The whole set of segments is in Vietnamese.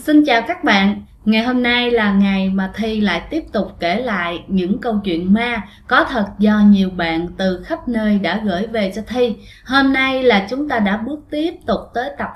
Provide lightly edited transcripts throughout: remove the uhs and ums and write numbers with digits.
Xin chào các bạn. Ngày hôm nay là ngày mà Thi lại tiếp tục kể lại những câu chuyện ma có thật do nhiều bạn từ khắp nơi đã gửi về cho Thi. Hôm nay là chúng ta đã bước tiếp tục tới tập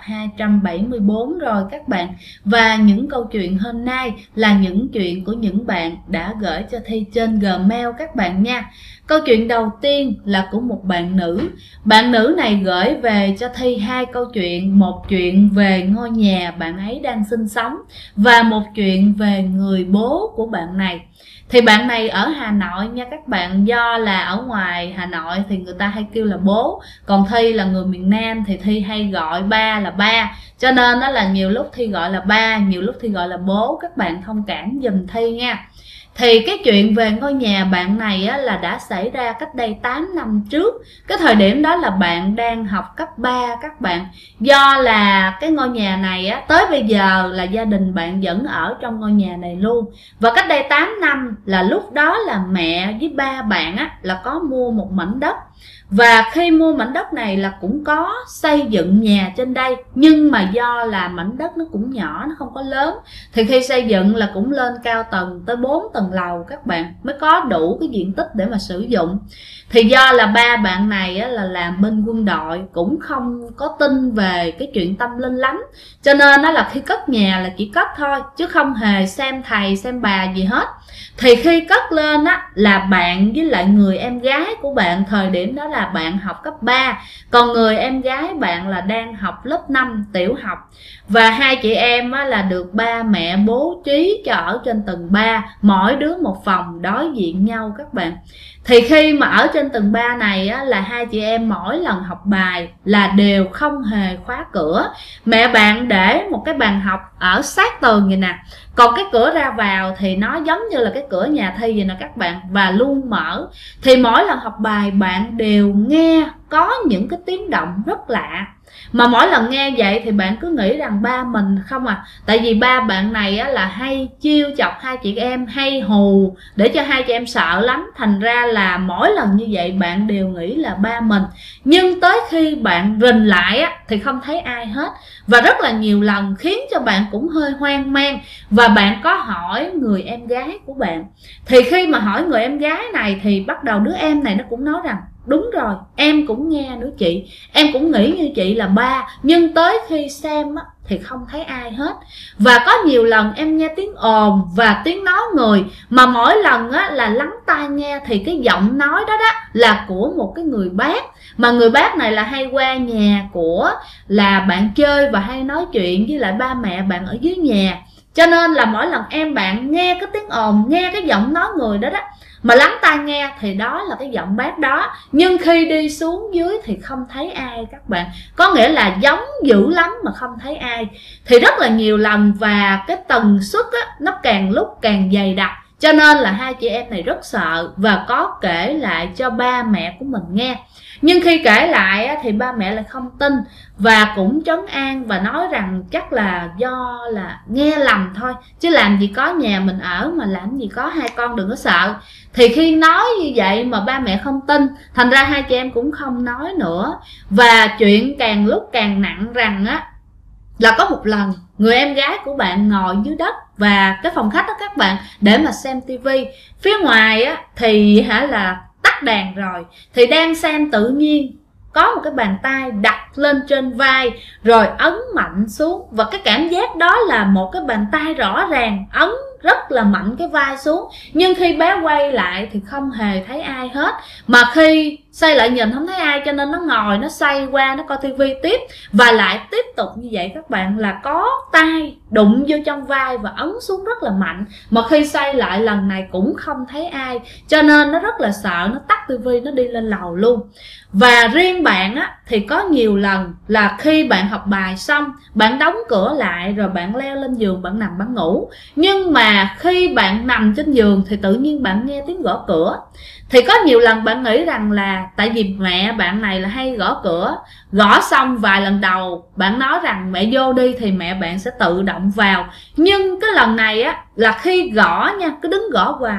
274 rồi các bạn. Và những câu chuyện hôm nay là những chuyện của những bạn đã gửi cho Thi trên Gmail các bạn nha. Câu chuyện đầu tiên là của một bạn nữ. Bạn nữ này gửi về cho Thi hai câu chuyện. Một chuyện về ngôi nhà bạn ấy đang sinh sống và một chuyện về người bố của bạn này. Thì bạn này ở Hà Nội nha các bạn. Do là ở ngoài Hà Nội thì người ta hay kêu là bố, còn Thi là người miền Nam thì Thi hay gọi ba là ba, cho nên đó là nhiều lúc Thi gọi là ba, nhiều lúc Thi gọi là bố. Các bạn thông cảm giùm Thi nha. Thì cái chuyện về ngôi nhà bạn này á, là đã xảy ra cách đây 8 năm trước. Cái thời điểm đó là bạn đang học cấp 3 các bạn. Do là cái ngôi nhà này á, tới bây giờ là gia đình bạn vẫn ở trong ngôi nhà này luôn. Và cách đây 8 năm là lúc đó là mẹ với ba bạn á, là có mua một mảnh đất. Và khi mua mảnh đất này là cũng có xây dựng nhà trên đây. Nhưng mà do là mảnh đất nó cũng nhỏ, nó không có lớn, thì khi xây dựng là cũng lên cao tầng tới 4 tầng lầu các bạn, mới có đủ cái diện tích để mà sử dụng. Thì do là ba bạn này á, là làm bên quân đội, cũng không có tin về cái chuyện tâm linh lắm, cho nên đó là khi cất nhà là chỉ cất thôi, chứ không hề xem thầy xem bà gì hết. Thì khi cất lên á, là bạn với lại người em gái của bạn, thời điểm đó là bạn học cấp 3, còn người em gái bạn là đang học lớp 5 tiểu học. Và hai chị em á, là được ba mẹ bố trí cho ở trên tầng 3, mỗi đứa một phòng đối diện nhau các bạn. Thì khi mà ở trên tầng 3 này á, là hai chị em mỗi lần học bài là đều không hề khóa cửa. Mẹ bạn để một cái bàn học ở sát tường vậy nè, còn cái cửa ra vào thì nó giống như là cái cửa nhà Thi vậy nè các bạn, và luôn mở. Thì mỗi lần học bài bạn đều nghe có những cái tiếng động rất lạ. Mà mỗi lần nghe vậy thì bạn cứ nghĩ rằng ba mình không à. Tại vì ba bạn này á, là hay chiêu chọc hai chị em, hay hù để cho hai chị em sợ lắm. Thành ra là mỗi lần như vậy bạn đều nghĩ là ba mình. Nhưng tới khi bạn rình lại á, thì không thấy ai hết. Và rất là nhiều lần khiến cho bạn cũng hơi hoang mang. Và bạn có hỏi người em gái của bạn. Thì khi mà hỏi người em gái này thì bắt đầu đứa em này nó cũng nói rằng đúng rồi, em cũng nghe nữa chị, em cũng nghĩ như chị là ba, nhưng tới khi xem á, thì không thấy ai hết. Và có nhiều lần em nghe tiếng ồn và tiếng nói người, mà mỗi lần á, là lắng tai nghe thì cái giọng nói đó là của một cái người bác. Mà người bác này là hay qua nhà của là bạn chơi và hay nói chuyện với lại ba mẹ bạn ở dưới nhà. Cho nên là mỗi lần em bạn nghe cái tiếng ồn, nghe cái giọng nói người đó mà lắng tai nghe thì đó là cái giọng bác đó. Nhưng khi đi xuống dưới thì không thấy ai các bạn. Có nghĩa là giống dữ lắm mà không thấy ai. Thì rất là nhiều lần và cái tần suất á, nó càng lúc càng dày đặc. Cho nên là hai chị em này rất sợ và có kể lại cho ba mẹ của mình nghe. Nhưng khi kể lại á, thì ba mẹ lại không tin và cũng trấn an và nói rằng chắc là do là nghe lầm thôi, chứ làm gì có nhà mình ở mà làm gì có, hai con đừng có sợ. Thì khi nói như vậy mà ba mẹ không tin, thành ra hai chị em cũng không nói nữa. Và chuyện càng lúc càng nặng rằng á, là có một lần người em gái của bạn ngồi dưới đất và cái phòng khách đó các bạn, để mà xem tivi. Phía ngoài á thì là tắt đèn rồi, thì đang xem tự nhiên có một cái bàn tay đặt lên trên vai rồi ấn mạnh xuống. Và cái cảm giác đó là một cái bàn tay rõ ràng ấn rất là mạnh cái vai xuống. Nhưng khi bé quay lại thì không hề thấy ai hết. Mà khi xoay lại nhìn không thấy ai, cho nên nó ngồi, nó xoay qua, nó coi tivi tiếp. Và lại tiếp tục như vậy các bạn, là có tay đụng vô trong vai và ấn xuống rất là mạnh. Mà khi xoay lại lần này cũng không thấy ai, cho nên nó rất là sợ, nó tắt tivi, nó đi lên lầu luôn. Và riêng bạn á, thì có nhiều lần là khi bạn học bài xong, bạn đóng cửa lại rồi bạn leo lên giường, bạn nằm bạn ngủ. Nhưng mà khi bạn nằm trên giường thì tự nhiên bạn nghe tiếng gõ cửa. Thì có nhiều lần bạn nghĩ rằng là tại vì mẹ bạn này là hay gõ cửa. Gõ xong vài lần đầu bạn nói rằng mẹ vô đi thì mẹ bạn sẽ tự động vào. Nhưng cái lần này á, là khi gõ nha, cứ đứng gõ hoài à.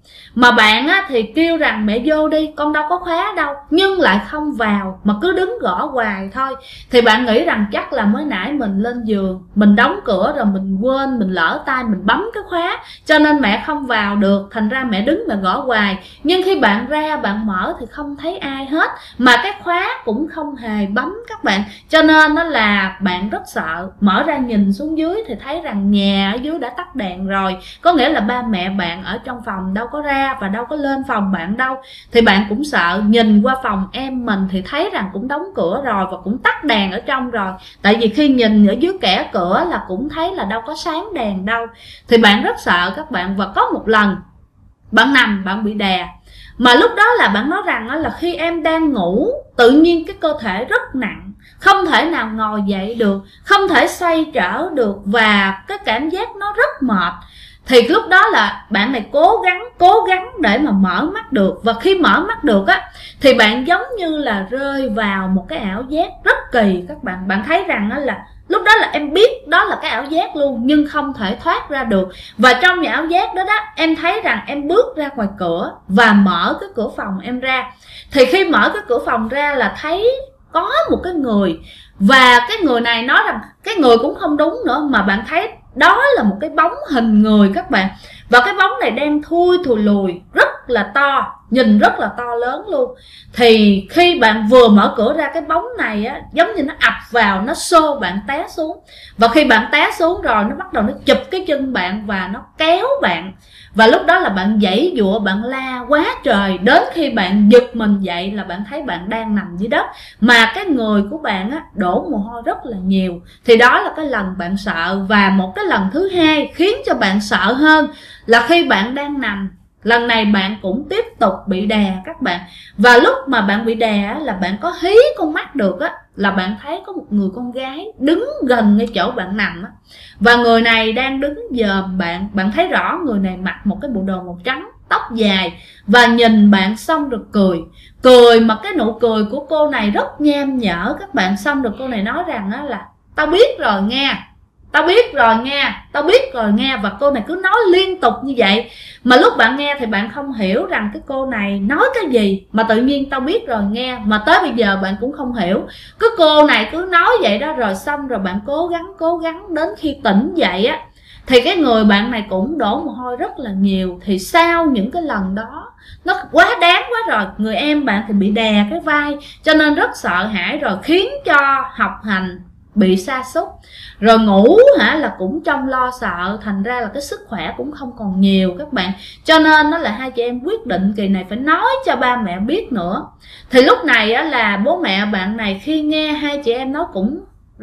Mà bạn á, thì kêu rằng mẹ vô đi, con đâu có khóa đâu, nhưng lại không vào mà cứ đứng gõ hoài thôi. Thì bạn nghĩ rằng chắc là mới nãy mình lên giường, mình đóng cửa rồi mình quên, mình lỡ tay mình bấm cái khóa, cho nên mẹ không vào được, thành ra mẹ đứng mẹ gõ hoài. Nhưng khi bạn ra bạn mở thì không thấy ai hết, mà cái khóa cũng không hề bấm các bạn. Cho nên đó là bạn rất sợ, mở ra nhìn xuống dưới thì thấy rằng nhà ở dưới đã tắt đèn rồi, có nghĩa là ba mẹ bạn ở trong phòng đâu có ra và đâu có lên phòng bạn đâu. Thì bạn cũng sợ, nhìn qua phòng em mình thì thấy rằng cũng đóng cửa rồi và cũng tắt đèn ở trong rồi, tại vì khi nhìn ở dưới kẽ cửa là cũng thấy là đâu có sáng đèn đâu. Thì bạn rất sợ các bạn. Và có một lần bạn nằm bạn bị đè, mà lúc đó là bạn nói rằng là khi em đang ngủ, tự nhiên cái cơ thể rất nặng, không thể nào ngồi dậy được, không thể xoay trở được, và cái cảm giác nó rất mệt. Thì lúc đó là bạn này cố gắng để mà mở mắt được. Và khi mở mắt được á, thì bạn giống như là rơi vào một cái ảo giác rất kỳ các bạn. Bạn thấy rằng á là lúc đó là em biết đó là cái ảo giác luôn, nhưng không thể thoát ra được. Và trong những ảo giác đó đó, em thấy rằng em bước ra ngoài cửa và mở cái cửa phòng em ra. Thì khi mở cái cửa phòng ra là thấy có một cái người, và cái người này nói rằng cái người cũng không đúng nữa, mà bạn thấy đó là một cái bóng hình người các bạn. Và cái bóng này đen thui thùi lùi, rất là to, nhìn rất là to lớn luôn. Thì khi bạn vừa mở cửa ra, cái bóng này á, giống như nó ập vào, nó xô bạn té xuống. Và khi bạn té xuống rồi, nó bắt đầu nó chụp cái chân bạn và nó kéo bạn. Và lúc đó là bạn giãy giụa, bạn la quá trời. Đến khi bạn giật mình dậy là bạn thấy bạn đang nằm dưới đất, mà cái người của bạn á, đổ mồ hôi rất là nhiều. Thì đó là cái lần bạn sợ. Và một cái lần thứ hai khiến cho bạn sợ hơn là khi bạn đang nằm, lần này bạn cũng tiếp tục bị đè các bạn. Và lúc mà bạn bị đè á, là bạn có hí con mắt được á, là bạn thấy có một người con gái đứng gần ngay chỗ bạn nằm á. Và người này đang đứng dòm bạn. Bạn thấy rõ người này mặc một cái bộ đồ màu trắng, tóc dài, và nhìn bạn xong rồi cười. Cười mà cái nụ cười của cô này rất nham nhở các bạn. Xong rồi cô này nói rằng á là tao biết rồi nghe, tao biết rồi nha, tao biết rồi nha. Và cô này cứ nói liên tục như vậy. Mà lúc bạn nghe thì bạn không hiểu rằng cái cô này nói cái gì, mà tự nhiên tao biết rồi nghe, mà tới bây giờ bạn cũng không hiểu. Cái cô này cứ nói vậy đó, rồi xong rồi bạn cố gắng đến khi tỉnh dậy á, thì cái người bạn này cũng đổ mồ hôi rất là nhiều. Thì sau những cái lần đó nó quá đáng quá rồi, người em bạn thì bị đè cái vai, cho nên rất sợ hãi, rồi khiến cho học hành bị sa sút, rồi ngủ là cũng trong lo sợ, thành ra là cái sức khỏe cũng không còn nhiều các bạn. Cho nên đó là hai chị em quyết định kỳ này phải nói cho ba mẹ biết nữa. Thì lúc này á, là bố mẹ bạn này khi nghe hai chị em nó cũng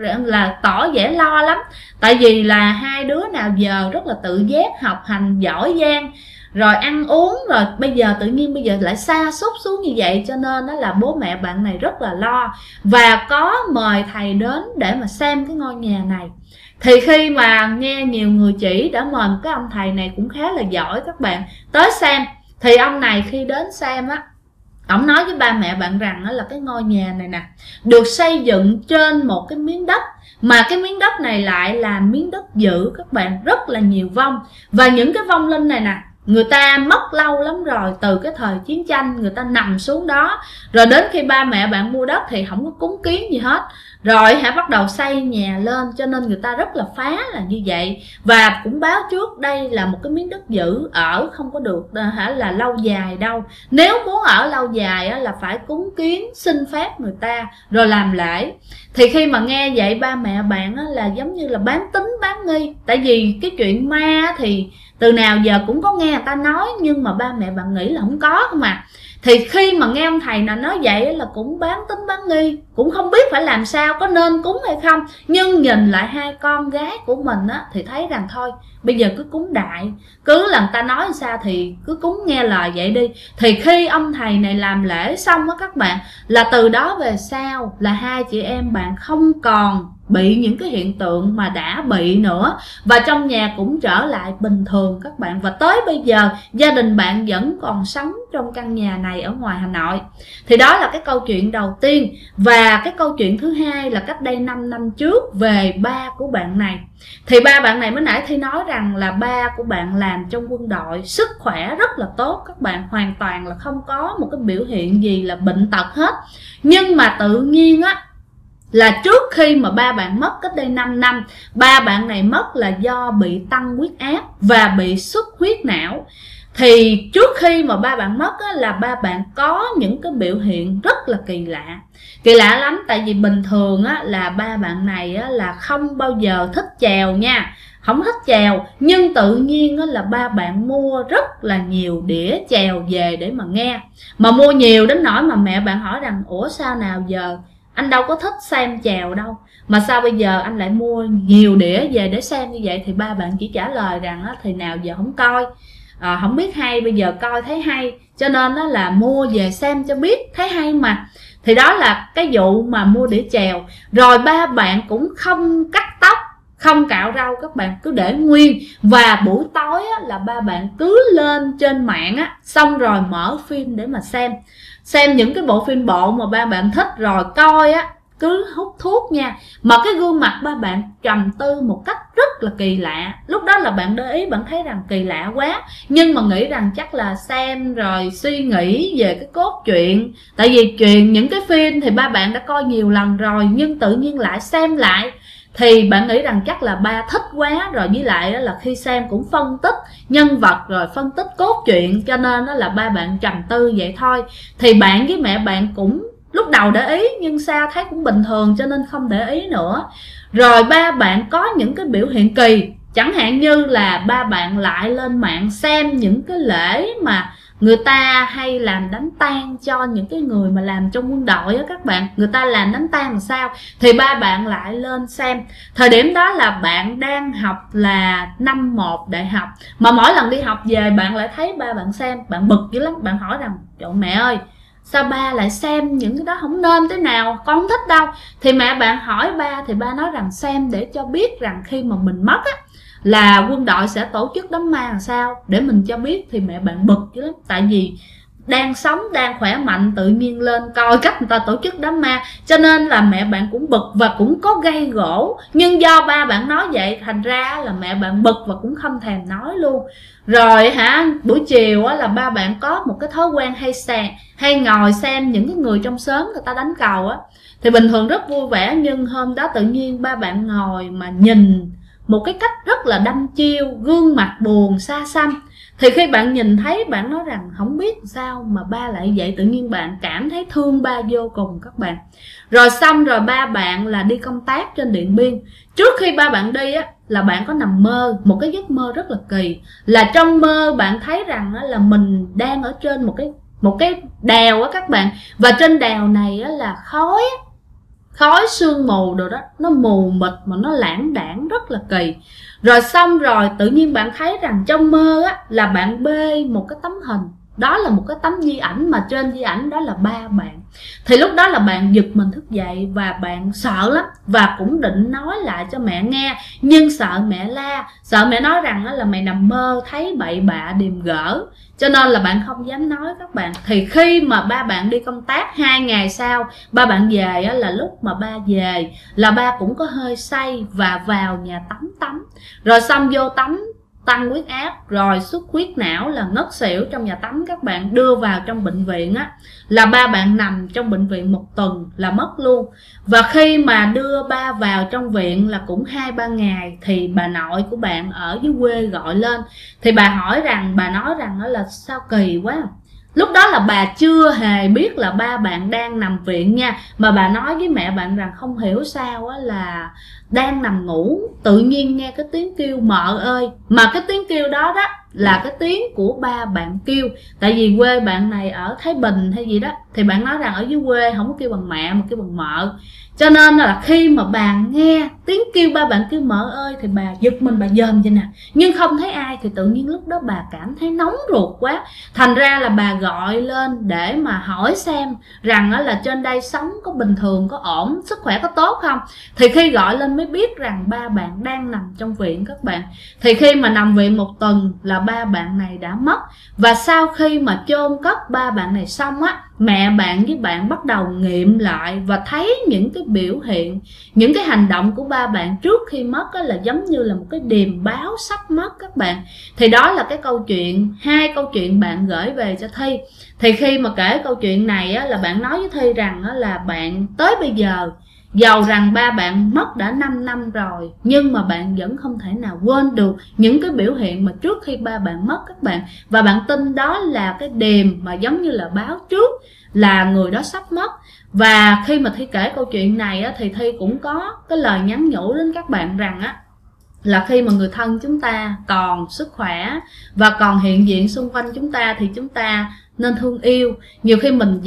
là tỏ vẻ lo lắm, tại vì là hai đứa nào giờ rất là tự giác, học hành giỏi giang, rồi ăn uống, rồi bây giờ tự nhiên bây giờ lại sa sút xuống như vậy. Cho nên đó là bố mẹ bạn này rất là lo, và có mời thầy đến để mà xem cái ngôi nhà này. Thì khi mà nghe nhiều người chỉ, đã mời một cái ông thầy này cũng khá là giỏi các bạn tới xem. Thì ông này khi đến xem á, ông nói với ba mẹ bạn rằng đó là cái ngôi nhà này nè được xây dựng trên một cái miếng đất, mà cái miếng đất này lại là miếng đất dữ các bạn, rất là nhiều vong. Và những cái vong linh này nè, người ta mất lâu lắm rồi, từ cái thời chiến tranh người ta nằm xuống đó, rồi đến khi ba mẹ bạn mua đất thì không có cúng kiến gì hết, rồi bắt đầu xây nhà lên, cho nên người ta rất là phá là như vậy. Và cũng báo trước đây là một cái miếng đất dữ, ở không có được là lâu dài đâu. Nếu muốn ở lâu dài là phải cúng kiến, xin phép người ta rồi làm lễ. Thì khi mà nghe vậy, ba mẹ bạn là giống như là bán tín bán nghi, tại vì cái chuyện ma thì từ nào giờ cũng có nghe người ta nói, nhưng mà ba mẹ bạn nghĩ là không có không à. Thì khi mà nghe ông thầy nào nói vậy là cũng bán tín bán nghi, cũng không biết phải làm sao, có nên cúng hay không. Nhưng nhìn lại hai con gái của mình á, thì thấy rằng thôi bây giờ cứ cúng đại, cứ là người ta nói sao thì cứ cúng nghe lời vậy đi. Thì khi ông thầy này làm lễ xong á các bạn, là từ đó về sau là hai chị em bạn không còn bị những cái hiện tượng mà đã bị nữa, và trong nhà cũng trở lại bình thường các bạn. Và tới bây giờ gia đình bạn vẫn còn sống trong căn nhà này ở ngoài Hà Nội. Thì đó là cái câu chuyện đầu tiên. Và Và cái câu chuyện thứ hai là cách đây 5 năm trước về ba của bạn này. Thì ba bạn này mới nãy Thi nói rằng là ba của bạn làm trong quân đội, sức khỏe rất là tốt các bạn, hoàn toàn là không có một cái biểu hiện gì là bệnh tật hết. Nhưng mà tự nhiên á, là trước khi mà ba bạn mất cách đây 5 năm, ba bạn này mất là do bị tăng huyết áp và bị xuất huyết não. Thì trước khi mà ba bạn mất á, là ba bạn có những cái biểu hiện rất là kỳ lạ. Kỳ lạ lắm, tại vì bình thường á, là ba bạn này á, là không bao giờ thích chèo nha, không thích chèo. Nhưng tự nhiên á, là ba bạn mua rất là nhiều đĩa chèo về để mà nghe. Mà mua nhiều đến nỗi mà mẹ bạn hỏi rằng ủa sao nào giờ anh đâu có thích xem chèo đâu, mà sao bây giờ anh lại mua nhiều đĩa về để xem như vậy? Thì ba bạn chỉ trả lời rằng á, thì nào giờ không coi, không biết hay, bây giờ coi thấy hay cho nên đó là mua về xem cho biết, thấy hay mà. Thì đó là cái vụ mà mua đĩa chèo. Rồi ba bạn cũng không cắt tóc, không cạo rau các bạn, cứ để nguyên. Và buổi tối á, là ba bạn cứ lên trên mạng á, xong rồi mở phim để mà xem những cái bộ phim bộ mà ba bạn thích, rồi coi á, cứ hút thuốc nha. Mà cái gương mặt ba bạn trầm tư một cách rất là kỳ lạ. Lúc đó là bạn để ý, bạn thấy rằng kỳ lạ quá, nhưng mà nghĩ rằng chắc là xem rồi suy nghĩ về cái cốt truyện. Tại vì những cái phim thì ba bạn đã coi nhiều lần rồi, nhưng tự nhiên lại xem lại thì bạn nghĩ rằng chắc là ba thích quá rồi, với lại là khi xem cũng phân tích nhân vật rồi phân tích cốt truyện, cho nên là ba bạn trầm tư vậy thôi. Thì bạn với mẹ bạn cũng lúc đầu để ý, nhưng sao thấy cũng bình thường cho nên không để ý nữa. Rồi ba bạn có những cái biểu hiện kỳ, chẳng hạn như là ba bạn lại lên mạng xem những cái lễ mà người ta hay làm đám tang cho những cái người mà làm trong quân đội á các bạn, người ta làm đám tang làm sao, thì ba bạn lại lên xem. Thời điểm đó là bạn đang học là năm 1 đại học, mà mỗi lần đi học về bạn lại thấy ba bạn xem, bạn bực dữ lắm, bạn hỏi rằng trời mẹ ơi, sao ba lại xem những cái đó, không nên thế nào, con không thích đâu. Thì mẹ bạn hỏi ba, thì ba nói rằng xem để cho biết rằng khi mà mình mất á, là quân đội sẽ tổ chức đám ma làm sao để mình cho biết. Thì mẹ bạn bực chứ lắm, tại vì đang sống đang khỏe mạnh tự nhiên lên coi cách người ta tổ chức đám ma, cho nên là mẹ bạn cũng bực và cũng có gây gổ. Nhưng do ba bạn nói vậy thành ra là mẹ bạn bực và cũng không thèm nói luôn. Rồi buổi chiều á, là ba bạn có một cái thói quen hay ngồi xem những cái người trong xóm người ta đánh cầu á. Thì bình thường rất vui vẻ, nhưng hôm đó tự nhiên ba bạn ngồi mà nhìn một cái cách rất là đăm chiêu, gương mặt buồn xa xăm. Thì khi bạn nhìn thấy, bạn nói rằng không biết sao mà ba lại vậy, tự nhiên bạn cảm thấy thương ba vô cùng các bạn. Rồi xong rồi ba bạn là đi công tác trên Điện Biên. Trước khi ba bạn đi á, là bạn có nằm mơ một cái giấc mơ rất là kỳ. Là trong mơ bạn thấy rằng á, là mình đang ở trên một cái đèo á các bạn. Và trên đèo này á, là khói sương mù đồ đó, nó mù mịt mà nó lãng đãng rất là kỳ. Rồi xong rồi tự nhiên bạn thấy rằng trong mơ á, là bạn bê một cái tấm hình, đó là một cái tấm di ảnh, mà trên di ảnh đó là ba bạn. Thì lúc đó là bạn giật mình thức dậy và bạn sợ lắm, và cũng định nói lại cho mẹ nghe, nhưng sợ mẹ la, sợ mẹ nói rằng là mày nằm mơ thấy bậy bạ điềm gỡ, cho nên là bạn không dám nói các bạn. Thì khi mà ba bạn đi công tác 2 ngày sau, ba bạn về á, là lúc mà ba về là ba cũng có hơi say và vào nhà tắm. Rồi xong vô tắm, tăng huyết áp rồi xuất huyết não là ngất xỉu trong nhà tắm các bạn. Đưa vào trong bệnh viện á, là ba bạn nằm trong bệnh viện 1 tuần là mất luôn. Và khi mà đưa ba vào trong viện là cũng 2-3 ngày, thì bà nội của bạn ở dưới quê gọi lên. Thì bà nói rằng đó là sao kỳ quá. Lúc đó là bà chưa hề biết là ba bạn đang nằm viện nha, mà bà nói với mẹ bạn rằng không hiểu sao á, là đang nằm ngủ tự nhiên nghe cái tiếng kêu mợ ơi. Mà cái tiếng kêu đó là cái tiếng của ba bạn kêu. Tại vì quê bạn này ở Thái Bình hay gì đó, thì bạn nói rằng ở dưới quê không có kêu bằng mẹ mà kêu bằng mợ. Cho nên là khi mà bà nghe tiếng kêu ba bạn kêu mợ ơi, thì bà giật mình, bà dòm vậy nè, nhưng không thấy ai. Thì tự nhiên lúc đó bà cảm thấy nóng ruột quá, thành ra là bà gọi lên để mà hỏi xem rằng là trên đây sống có bình thường, có ổn, sức khỏe có tốt không. Thì khi gọi lên mới mới biết rằng ba bạn đang nằm trong viện các bạn. Thì khi mà nằm viện 1 tuần là ba bạn này đã mất. Và sau khi mà chôn cất ba bạn này xong á, mẹ bạn với bạn bắt đầu nghiệm lại và thấy những cái biểu hiện, những cái hành động của ba bạn trước khi mất á, là giống như là một cái điềm báo sắp mất các bạn. Thì đó là cái câu chuyện, 2 câu chuyện bạn gửi về cho Thi. Thì khi mà kể câu chuyện này á, là bạn nói với Thi rằng á, là bạn tới bây giờ dầu rằng ba bạn mất đã 5 năm rồi, nhưng mà bạn vẫn không thể nào quên được những cái biểu hiện mà trước khi ba bạn mất các bạn. Và bạn tin đó là cái điềm mà giống như là báo trước là người đó sắp mất. Và khi mà Thi kể câu chuyện này á, thì Thi cũng có cái lời nhắn nhủ đến các bạn rằng á, là khi mà người thân chúng ta còn sức khỏe và còn hiện diện xung quanh chúng ta thì chúng ta nên thương yêu. Nhiều khi mình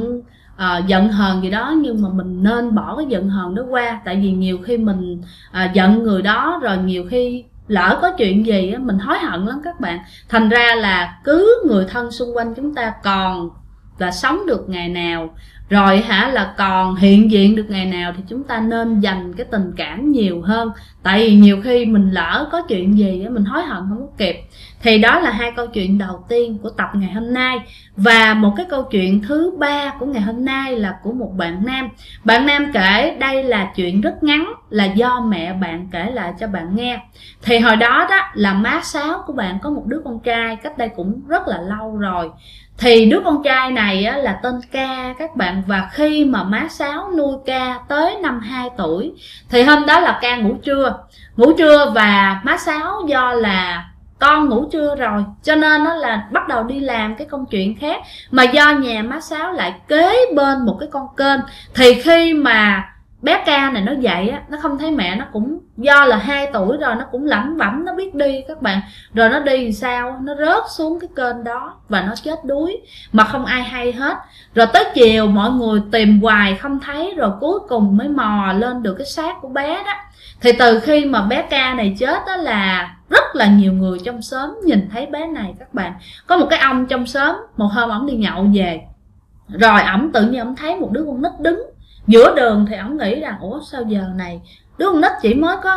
giận hờn gì đó, nhưng mà mình nên bỏ cái giận hờn đó qua. Tại vì nhiều khi mình giận người đó rồi nhiều khi lỡ có chuyện gì á, mình hối hận lắm các bạn. Thành ra là cứ người thân xung quanh chúng ta còn là sống được ngày nào, rồi là còn hiện diện được ngày nào, thì chúng ta nên dành cái tình cảm nhiều hơn. Tại vì nhiều khi mình lỡ có chuyện gì á, mình hối hận không có kịp. Thì đó là 2 câu chuyện đầu tiên của tập ngày hôm nay. Và một cái câu chuyện thứ 3 của ngày hôm nay là của một bạn nam. Bạn nam kể đây là chuyện rất ngắn, là do mẹ bạn kể lại cho bạn nghe. Thì hồi đó đó là má Sáu của bạn có một đứa con trai, cách đây cũng rất là lâu rồi. Thì đứa con trai này á, là tên Ca các bạn. Và khi mà má Sáu nuôi Ca tới năm 2 tuổi thì hôm đó là Ca ngủ trưa và má Sáu do là con ngủ trưa rồi cho nên nó là bắt đầu đi làm cái công chuyện khác. Mà do nhà má Sáu lại kế bên một cái con kênh, thì khi mà bé Ca này nó dậy á, nó không thấy mẹ, nó cũng do là 2 tuổi rồi, nó cũng lẩm bẩm, nó biết đi các bạn. Rồi nó đi sao, nó rớt xuống cái kênh đó và nó chết đuối mà không ai hay hết. Rồi tới chiều mọi người tìm hoài không thấy, rồi cuối cùng mới mò lên được cái xác của bé đó. Thì từ khi mà bé Ca này chết đó là rất là nhiều người trong xóm nhìn thấy bé này các bạn. Có một cái ông trong xóm, một hôm ổng đi nhậu về, rồi ổng tự nhiên ổng thấy một đứa con nít đứng giữa đường. Thì ổng nghĩ rằng ủa sao giờ này đứa con nít chỉ mới có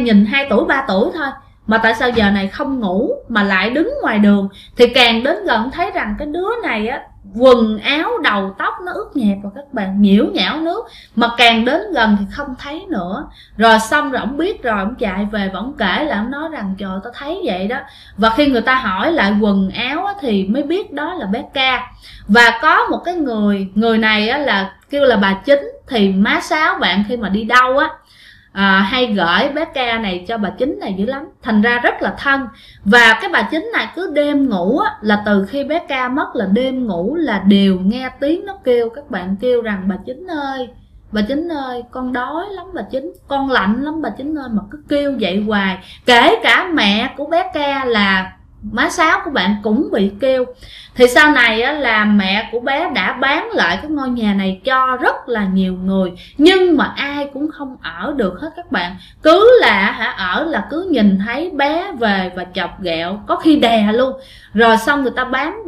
2 tuổi 3 tuổi thôi, mà tại sao giờ này không ngủ mà lại đứng ngoài đường. Thì càng đến gần thấy rằng cái đứa này á, quần áo đầu tóc nó ướt nhẹp vào các bạn, nhiễu nhão nước. Mà càng đến gần thì không thấy nữa. Rồi xong rồi ổng biết rồi, ổng chạy về và ổng kể lại, ổng nói rằng trời tao thấy vậy đó. Và khi người ta hỏi lại quần áo á, thì mới biết đó là bé Ca. Và có một cái người này á, là kêu là bà Chính. Thì má Sáu bạn khi mà đi đâu á, hay gửi bé Ca này cho bà Chính này dữ lắm, thành ra rất là thân. Và cái bà Chính này cứ đêm ngủ á, là từ khi bé Ca mất là đêm ngủ là đều nghe tiếng nó kêu các bạn, kêu rằng bà Chính ơi con đói lắm bà Chính, con lạnh lắm bà Chính ơi, mà cứ kêu vậy hoài. Kể cả mẹ của bé Ca là má Sáu của bạn cũng bị kêu. Thì sau này á, là mẹ của bé đã bán lại cái ngôi nhà này cho rất là nhiều người, nhưng mà ai cũng không ở được hết các bạn. Cứ là ở là cứ nhìn thấy bé về và chọc ghẹo, có khi đè luôn. Rồi xong người ta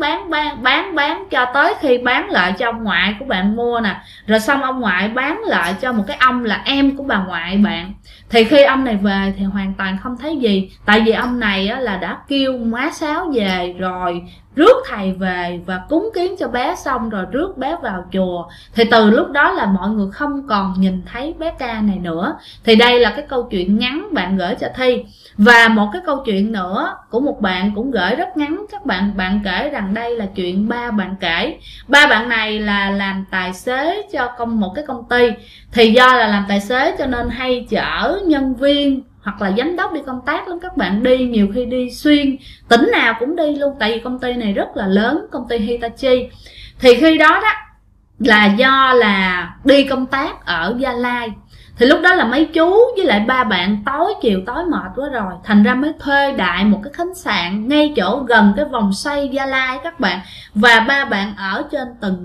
bán cho tới khi bán lại cho ông ngoại của bạn mua nè. Rồi xong ông ngoại bán lại cho một cái ông là em của bà ngoại bạn. Thì khi ông này về thì hoàn toàn không thấy gì. Tại vì ông này á, là đã kêu má Sáu về rồi rước thầy về và cúng kiến cho bé xong rồi rước bé vào chùa. Thì từ lúc đó là mọi người không còn nhìn thấy bé Ca này nữa. Thì đây là cái câu chuyện ngắn bạn gửi cho Thi. Và một cái câu chuyện nữa của một bạn cũng gửi rất ngắn các bạn. Bạn kể rằng đây là chuyện ba bạn kể. Ba bạn này là làm tài xế cho một cái công ty. Thì do là làm tài xế cho nên hay chở nhân viên hoặc là giám đốc đi công tác lắm các bạn. Đi nhiều khi đi xuyên tỉnh nào cũng đi luôn, tại vì công ty này rất là lớn, công ty Hitachi. Thì khi đó là do là đi công tác ở Gia Lai, thì lúc đó là mấy chú với lại ba bạn chiều tối mệt quá rồi, thành ra mới thuê đại một cái khách sạn ngay chỗ gần cái vòng xoay Gia Lai các bạn. Và ba bạn ở trên tầng 4.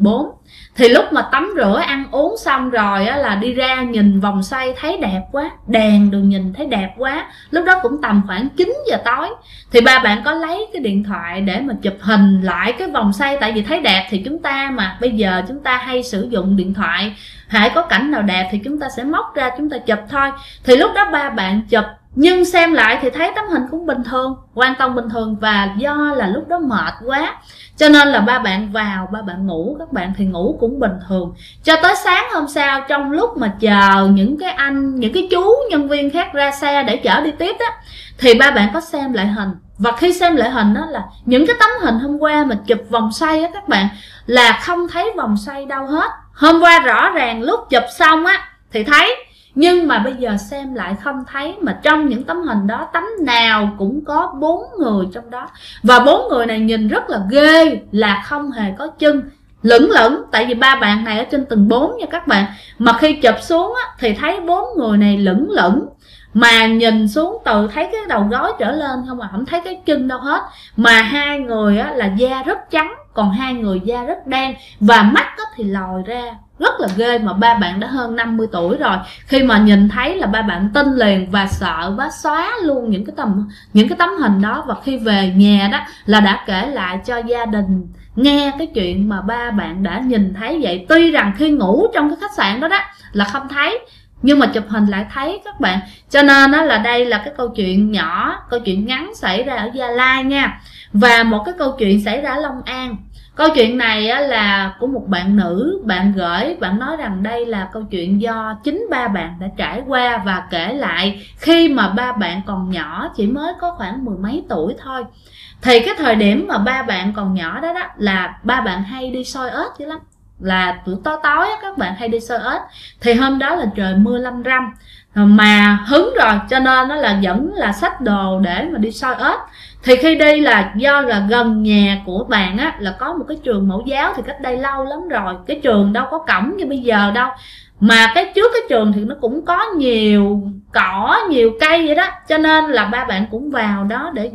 Thì lúc mà tắm rửa ăn uống xong rồi á, là đi ra nhìn vòng xoay thấy đẹp quá, đèn đường nhìn thấy đẹp quá. Lúc đó cũng tầm khoảng 9 giờ tối. Thì ba bạn có lấy cái điện thoại để mà chụp hình lại cái vòng xoay. Tại vì thấy đẹp thì chúng ta mà bây giờ chúng ta hay sử dụng điện thoại, hãy có cảnh nào đẹp thì chúng ta sẽ móc ra chúng ta chụp thôi. Thì lúc đó ba bạn chụp, nhưng xem lại thì thấy tấm hình cũng bình thường, hoàn toàn bình thường. Và do là lúc đó mệt quá cho nên là ba bạn vào, ba bạn ngủ, các bạn thì ngủ cũng bình thường. Cho tới sáng hôm sau, trong lúc mà chờ những cái anh, những cái chú nhân viên khác ra xe để chở đi tiếp đó, thì ba bạn có xem lại hình. Và khi xem lại hình đó là những cái tấm hình hôm qua mà chụp vòng xoay á các bạn, là không thấy vòng xoay đâu hết. Hôm qua rõ ràng lúc chụp xong á thì thấy, nhưng mà bây giờ xem lại không thấy. Mà trong những tấm hình đó, tấm nào cũng có 4 người trong đó. Và 4 người này nhìn rất là ghê, là không hề có chân, lửng lửng. Tại vì ba bạn này ở trên tầng 4 nha các bạn. Mà khi chụp xuống á, thì thấy 4 người này lửng lửng. Mà nhìn xuống từ thấy cái đầu gối trở lên không à, không thấy cái chân đâu hết. Mà 2 người á, là da rất trắng, còn 2 người da rất đen. Và mắt á, thì lòi ra, rất là ghê. Mà ba bạn đã hơn 50 tuổi rồi. Khi mà nhìn thấy là ba bạn tin liền và sợ quá, xóa luôn những cái tấm hình đó. Và khi về nhà đó là đã kể lại cho gia đình nghe cái chuyện mà ba bạn đã nhìn thấy vậy. Tuy rằng khi ngủ trong cái khách sạn đó là không thấy, nhưng mà chụp hình lại thấy các bạn. Cho nên đó là đây là cái câu chuyện nhỏ, câu chuyện ngắn xảy ra ở Gia Lai nha. Và một cái câu chuyện xảy ra ở Long An. Câu chuyện này á, là của một bạn nữ, bạn gửi, bạn nói rằng đây là câu chuyện do chính ba bạn đã trải qua và kể lại khi mà ba bạn còn nhỏ, chỉ mới có khoảng 10 mấy tuổi thôi. Thì cái thời điểm mà ba bạn còn nhỏ đó là ba bạn hay đi soi ếch dữ lắm. Là tuổi tối tối các bạn hay đi soi ếch. Thì hôm đó là trời mưa lâm râm, mà hứng rồi cho nên nó là vẫn là xách đồ để mà đi soi ếch. Thì khi đi là do là gần nhà của bạn á là có một cái trường mẫu giáo, thì cách đây lâu lắm rồi, cái trường đâu có cổng như bây giờ đâu, mà cái trước cái trường thì nó cũng có nhiều cỏ, nhiều cây vậy đó. Cho nên là ba bạn cũng vào đó để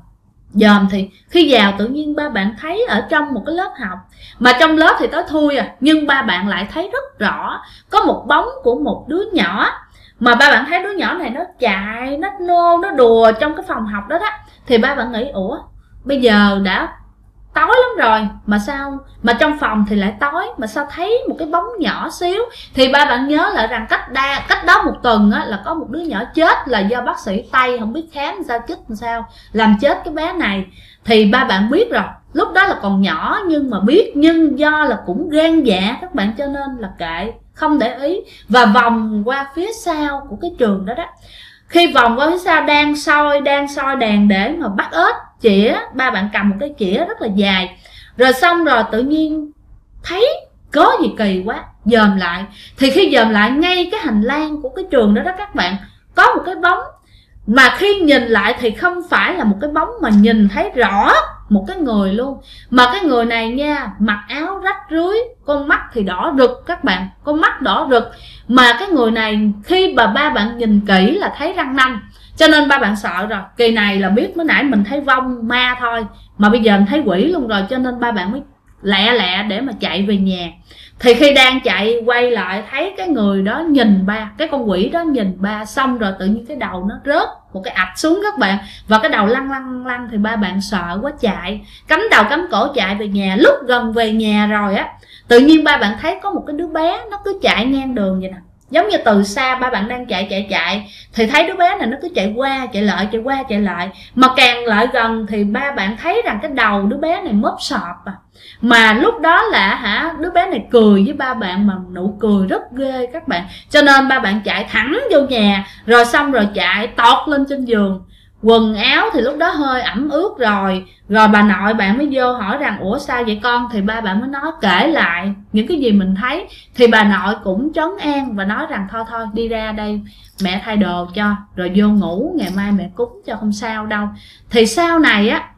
dòm. Thì khi vào tự nhiên ba bạn thấy ở trong một cái lớp học, mà trong lớp thì tối thui à, nhưng ba bạn lại thấy rất rõ có một bóng của một đứa nhỏ. Mà ba bạn thấy đứa nhỏ này nó chạy, nó nô, nó đùa trong cái phòng học đó. Thì ba bạn nghĩ ủa, bây giờ đã tối lắm rồi mà sao mà trong phòng thì lại tối, mà sao thấy một cái bóng nhỏ xíu. Thì ba bạn nhớ lại rằng cách đó một tuần á, là có một đứa nhỏ chết là do bác sĩ Tây không biết khám sao chết sao làm chết cái bé này. Thì ba bạn biết rồi, lúc đó là còn nhỏ nhưng mà biết, nhưng do là cũng gan dạ các bạn, cho nên là kệ, không để ý. Và vòng qua phía sau của cái trường đó. Khi vòng qua phía sau đang soi đèn để mà bắt ếch, chĩa, ba bạn cầm một cái chĩa rất là dài. Rồi xong rồi tự nhiên thấy có gì kỳ quá, dòm lại. Thì khi dòm lại ngay cái hành lang của cái trường đó các bạn, có một cái bóng. Mà khi nhìn lại thì không phải là một cái bóng, mà nhìn thấy rõ một cái người luôn. Mà cái người này nha, mặc áo rách rưới, con mắt thì đỏ rực các bạn, con mắt đỏ rực. Mà cái người này khi mà ba bạn nhìn kỹ là thấy răng nanh. Cho nên ba bạn sợ rồi, kỳ này là biết mới nãy mình thấy vong ma thôi, mà bây giờ mình thấy quỷ luôn rồi. Cho nên ba bạn mới lẹ để mà chạy về nhà. Thì khi đang chạy quay lại thấy cái người đó nhìn ba, cái con quỷ đó nhìn ba, xong rồi tự nhiên cái đầu nó rớt một cái ạch xuống các bạn, và cái đầu lăn. Thì ba bạn sợ quá chạy, cắm đầu cắm cổ chạy về nhà. Lúc gần về nhà rồi á, tự nhiên ba bạn thấy có một cái đứa bé nó cứ chạy ngang đường vậy nè. Giống như từ xa ba bạn đang chạy thì thấy đứa bé này nó cứ chạy qua chạy lại. Mà càng lại gần thì ba bạn thấy rằng cái đầu đứa bé này móp sọp à. Mà lúc đó là đứa bé này cười với ba bạn mà nụ cười rất ghê các bạn. Cho nên ba bạn chạy thẳng vô nhà, rồi xong rồi chạy tọt lên trên giường. Quần áo thì lúc đó hơi ẩm ướt rồi. Rồi bà nội bạn mới vô hỏi rằng ủa sao vậy con. Thì ba bạn mới nói kể lại những cái gì mình thấy. Thì bà nội cũng trấn an và nói rằng thôi đi ra đây mẹ thay đồ cho, rồi vô ngủ, ngày mai mẹ cúng cho, không sao đâu. Thì sau này á,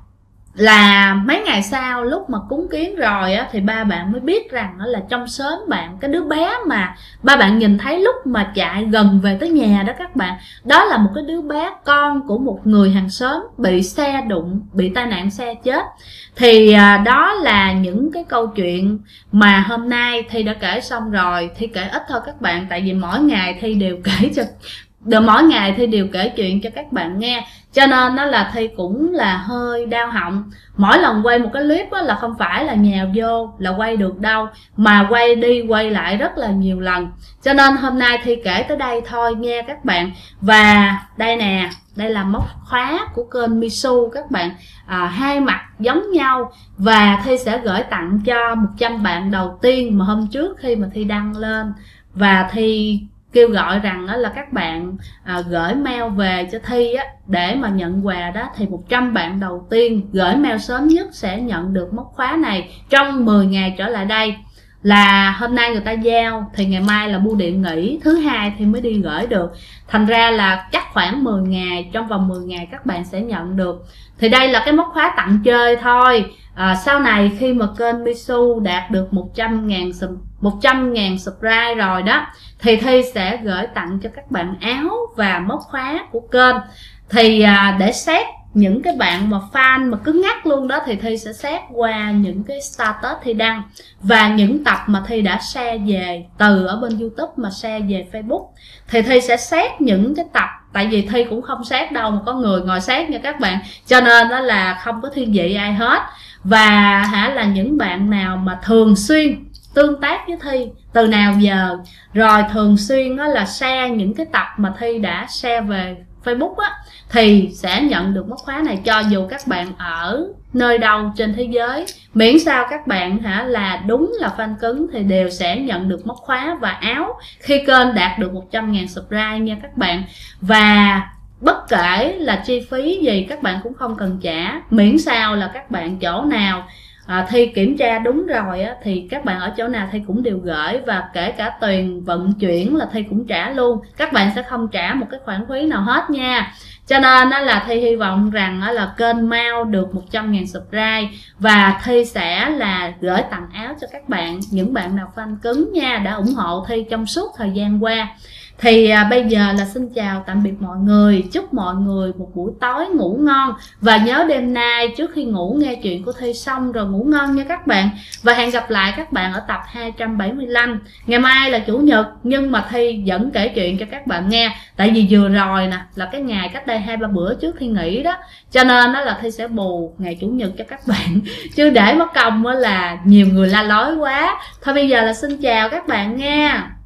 là mấy ngày sau lúc mà cúng kiến rồi á, thì ba bạn mới biết rằng đó là trong xóm bạn, cái đứa bé mà ba bạn nhìn thấy lúc mà chạy gần về tới nhà đó các bạn, đó là một cái đứa bé con của một người hàng xóm bị xe đụng, bị tai nạn xe chết. Thì đó là những cái câu chuyện mà hôm nay Thi đã kể xong rồi. Thi kể ít thôi các bạn, tại vì mỗi ngày Thi đều kể chuyện cho các bạn nghe, cho nên nó là Thi cũng là hơi đau họng. Mỗi lần quay một cái clip là không phải là nhào vô là quay được đâu, mà quay đi quay lại rất là nhiều lần. Cho nên hôm nay Thi kể tới đây thôi nha các bạn. Và đây nè, đây là móc khóa của kênh Misu các bạn, hai mặt giống nhau, và Thi sẽ gửi tặng cho 100 bạn đầu tiên mà hôm trước khi mà Thi đăng lên. Và Thi kêu gọi rằng đó là các bạn gửi mail về cho Thi á, để mà nhận quà đó, thì 100 bạn đầu tiên gửi mail sớm nhất sẽ nhận được móc khóa này trong 10 ngày trở lại đây. Là hôm nay người ta giao thì ngày mai là bưu điện nghỉ, thứ hai thì mới đi gửi được, thành ra là chắc khoảng 10 ngày, trong vòng 10 ngày các bạn sẽ nhận được. Thì đây là cái móc khóa tặng chơi thôi. Sau này khi mà kênh Misu đạt được 100.000 subscribe rồi đó, thì Thi sẽ gửi tặng cho các bạn áo và móc khóa của kênh. Thì để xét những cái bạn mà fan mà cứng ngắc luôn đó, thì Thi sẽ xét qua những cái status Thi đăng và những tập mà Thi đã share về từ ở bên YouTube mà share về Facebook. Thì Thi sẽ xét những cái tập, tại vì Thi cũng không xét đâu mà có người ngồi xét nha các bạn, cho nên đó là không có thiên vị ai hết. Và là những bạn nào mà thường xuyên tương tác với Thi từ nào giờ, rồi thường xuyên đó là share những cái tập mà Thi đã share về Facebook á, thì sẽ nhận được móc khóa này, cho dù các bạn ở nơi đâu trên thế giới, miễn sao các bạn là đúng là fan cứng thì đều sẽ nhận được móc khóa và áo khi kênh đạt được 100.000 subscribe nha các bạn. Và bất kể là chi phí gì các bạn cũng không cần trả, miễn sao là các bạn chỗ nào Thi kiểm tra đúng rồi á, thì các bạn ở chỗ nào Thi cũng đều gửi, và kể cả tiền vận chuyển là Thi cũng trả luôn, các bạn sẽ không trả một cái khoản phí nào hết nha. Cho nên là Thi hy vọng rằng là kênh mau được 100.000 subscribe, và Thi sẽ là gửi tặng áo cho các bạn, những bạn nào fan cứng nha, đã ủng hộ Thi trong suốt thời gian qua. Thì bây giờ là xin chào tạm biệt mọi người, chúc mọi người một buổi tối ngủ ngon, và nhớ đêm nay trước khi ngủ nghe chuyện của Thi xong rồi ngủ ngon nha các bạn. Và hẹn gặp lại các bạn ở tập 275. Ngày mai là chủ nhật nhưng mà Thi vẫn kể chuyện cho các bạn nghe, tại vì vừa rồi nè là cái ngày cách đây 2-3 bữa trước Thi nghỉ đó, cho nên đó là Thi sẽ bù ngày chủ nhật cho các bạn chứ để mất công là nhiều người la lối quá. Thôi bây giờ là xin chào các bạn nha.